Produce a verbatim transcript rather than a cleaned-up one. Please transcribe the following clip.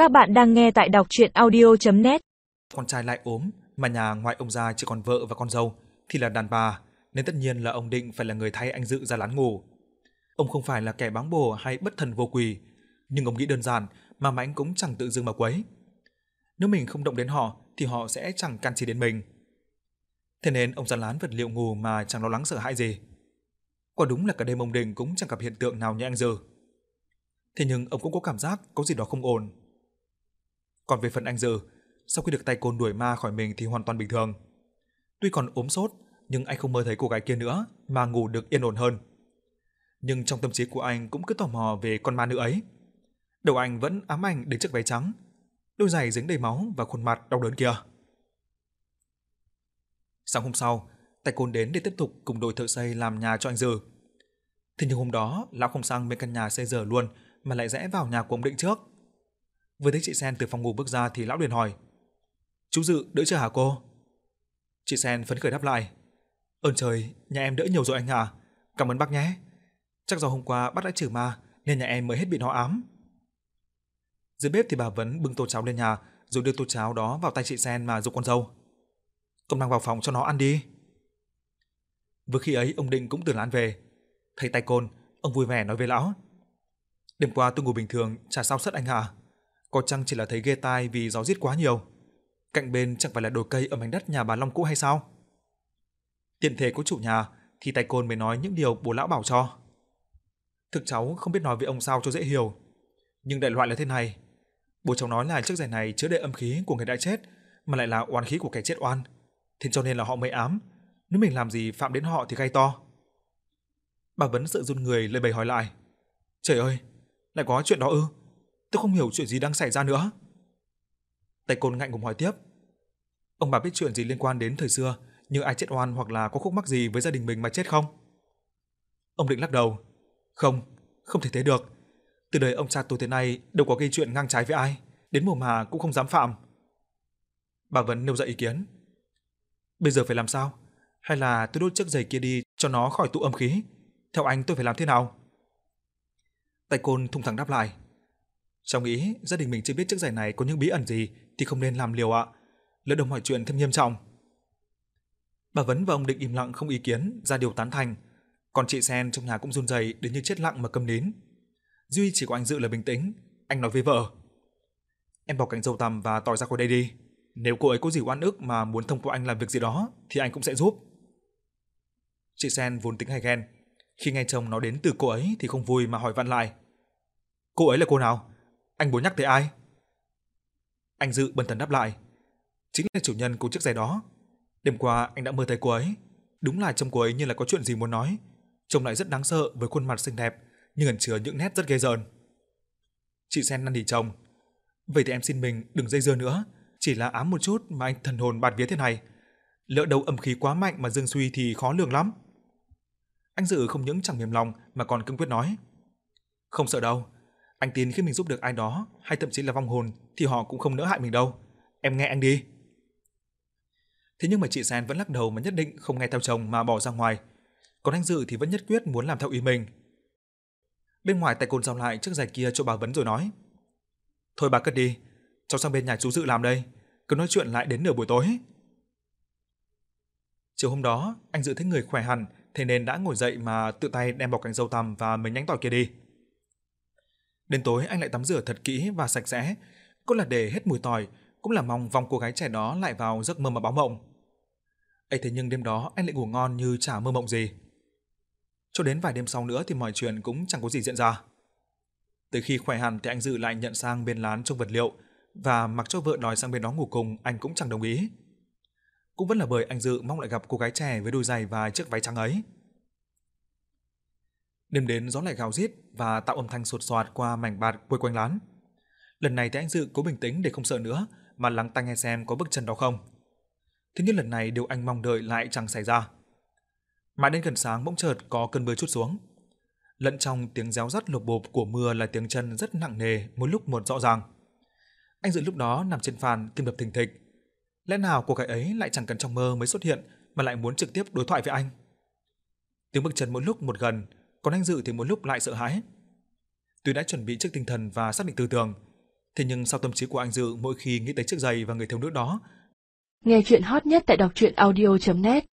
Các bạn đang nghe tại đọc truyện audio chấm net. Con trai lại ốm, mà nhà ngoài ông ra chỉ còn vợ và con dâu thì là đàn bà, nên tất nhiên là ông định phải là người thay anh Dự ra lán ngủ. Ông không phải là kẻ báng bổ hay bất thần vô quỷ, nhưng ông nghĩ đơn giản mà Mãnh cũng chẳng tự dưng mà quấy. Nếu mình không động đến họ thì họ sẽ chẳng can chi đến mình. Thế nên ông ra lán vật liệu ngủ mà chẳng lo lắng sợ hãi gì. Quả đúng là cả đêm ông Định cũng chẳng gặp hiện tượng nào như anh Dự. Thế nhưng ông cũng có cảm giác có gì đó không ổn. Còn về phần anh Dự, sau khi được tay côn đuổi ma khỏi mình thì hoàn toàn bình thường. Tuy còn ốm sốt, nhưng anh không mơ thấy cô gái kia nữa mà ngủ được yên ổn hơn. Nhưng trong tâm trí của anh cũng cứ tò mò về con ma nữ ấy. Đầu anh vẫn ám ảnh đến chiếc váy trắng, đôi giày dính đầy máu và khuôn mặt đau đớn kia. Sáng hôm sau, tay côn đến để tiếp tục cùng đội thợ xây làm nhà cho anh Dự. Thế nhưng hôm đó, lão không sang bên căn nhà xây dở luôn mà lại rẽ vào nhà của ông Định trước. Vừa thấy chị Sen từ phòng ngủ bước ra thì lão liền hỏi: "Chú Dự đỡ chưa hả cô?" Chị Sen phấn khởi đáp lại: "Ơn trời, nhà em đỡ nhiều rồi anh ạ. Cảm ơn bác nhé. Chắc do hôm qua bác đã trừ ma nên nhà em mới hết bị nó ám." Dưới bếp thì bà Vấn bưng tô cháo lên nhà rồi đưa tô cháo đó vào tay chị Sen mà giục con dâu: "Con mang vào phòng cho nó ăn đi." Vừa khi ấy ông Định cũng từ lán về, thấy tay côn, ông vui vẻ nói với lão: "Đêm qua tôi ngủ bình thường, chả sao sất anh hả? Có chăng chỉ là thấy ghê tai vì gió rít quá nhiều. Cạnh bên chẳng phải là đồi cây ở mảnh đất nhà bà Long cũ hay sao?" Tiện thể có chủ nhà thì tay côn mới nói những điều bố lão bảo cho. Thực cháu không biết nói với ông sao cho dễ hiểu, nhưng đại loại là thế này. Bố cháu nói là chiếc giày này chứa đầy âm khí của người đã chết, mà lại là oán khí của kẻ chết oan, thế cho nên là họ mới ám. Nếu mình làm gì phạm đến họ thì gay to. Bà Vấn sợ run người lời bày hỏi lại: "Trời ơi, lại có chuyện đó ư? Tôi không hiểu chuyện gì đang xảy ra nữa." Tay côn ngại ngùng hỏi tiếp: "Ông bà biết chuyện gì liên quan đến thời xưa, như ai chết oan hoặc là có khúc mắc gì với gia đình mình mà chết không?" Ông Định lắc đầu: "Không, không thể thế được. Từ đời ông cha tôi tới nay đâu có gây chuyện ngang trái với ai, đến mồ mà cũng không dám phạm." Bà Vấn nêu ra ý kiến: "Bây giờ phải làm sao? Hay là tôi đốt chiếc giày kia đi cho nó khỏi tụ âm khí? Theo anh tôi phải làm thế nào?" Tay côn thùng thẳng đáp lại: "Cháu nghĩ gia đình mình chưa biết chiếc giày này có những bí ẩn gì thì không nên làm liều ạ. Lỡ đâu mọi chuyện thêm nghiêm trọng." Bà Vấn và ông Định im lặng không ý kiến, ra điều tán thành. Còn chị Sen trong nhà cũng run rẩy đến như chết lặng mà câm nín. Duy chỉ có anh Dự là bình tĩnh. Anh nói với vợ: "Em bỏ cánh dâu tằm và tỏi ra khỏi đây đi. Nếu cô ấy có gì oan ức mà muốn thông qua anh làm việc gì đó thì anh cũng sẽ giúp." Chị Sen vốn tính hay ghen, khi nghe chồng nói đến từ cô ấy thì không vui mà hỏi vặn lại: "Cô ấy là cô nào? Anh bố nhắc tới ai?" Anh Dự bần thần đáp lại: "Chính là chủ nhân của chiếc giày đó. Đêm qua anh đã mơ thấy cô ấy. Đúng là trông cô ấy như là có chuyện gì muốn nói, trông lại rất đáng sợ với khuôn mặt xinh đẹp nhưng ẩn chứa những nét rất ghê rợn." Chị Sen năn nỉ chồng: "Vậy thì em xin mình đừng dây dưa nữa, chỉ là ám một chút mà anh thần hồn bạt vía thế này, lỡ đâu âm khí quá mạnh mà dương suy thì khó lường lắm." Anh Dự không những chẳng mềm lòng mà còn cương quyết nói: "Không sợ đâu, anh tin khi mình giúp được ai đó hay thậm chí là vong hồn thì họ cũng không nỡ hại mình đâu. Em nghe anh đi." Thế nhưng mà chị Sen vẫn lắc đầu mà nhất định không nghe theo chồng mà bỏ ra ngoài. Còn anh Dự thì vẫn nhất quyết muốn làm theo ý mình. Bên ngoài tay côn giao lại chiếc giày kia cho bà Vấn rồi nói: "Thôi bà cất đi, cháu sang bên nhà chú Dự làm đây, cứ nói chuyện lại đến nửa buổi tối." Chiều hôm đó, anh Dự thấy người khỏe hẳn, thế nên đã ngồi dậy mà tự tay đem bọc cành dâu tằm và mấy nhánh tỏi kia đi. Đến tối anh lại tắm rửa thật kỹ và sạch sẽ, cũng là để hết mùi tỏi, cũng là mong vòng cô gái trẻ đó lại vào giấc mơ mà báo mộng. Ấy thế nhưng đêm đó anh lại ngủ ngon như chả mơ mộng gì. Cho đến vài đêm sau nữa thì mọi chuyện cũng chẳng có gì diễn ra. Tới khi khỏe hẳn thì anh Dự lại nhận sang bên lán trông vật liệu, và mặc cho vợ đòi sang bên đó ngủ cùng anh cũng chẳng đồng ý. Cũng vẫn là bởi anh Dự mong lại gặp cô gái trẻ với đôi giày và chiếc váy trắng ấy. Đêm đến gió lại gào rít và tạo âm thanh sột soạt qua mảnh bạt quây quanh lán. Lần này thì anh Dự cố bình tĩnh để không sợ nữa mà lắng tai nghe xem có bước chân đó không. Thế nhưng lần này điều anh mong đợi lại chẳng xảy ra. Mãi đến gần sáng bỗng chợt có cơn mưa trút xuống. Lẫn trong tiếng réo rắt lộp bộp của mưa là tiếng chân rất nặng nề một lúc một rõ ràng. Anh Dự lúc đó nằm trên phàn tim đập thình thịch. Lẽ nào cô gái ấy lại chẳng cần trong mơ mới xuất hiện mà lại muốn trực tiếp đối thoại với anh? Tiếng bước chân mỗi lúc một gần, còn anh Dự thì mỗi lúc lại sợ hãi. Tuy đã chuẩn bị trước tinh thần và xác định tư tưởng, Thế nhưng sao tâm trí của anh Dự mỗi khi nghĩ tới chiếc giày và người thiếu nữ đó. Nghe chuyện hot nhất tại đọc truyện audio chấm net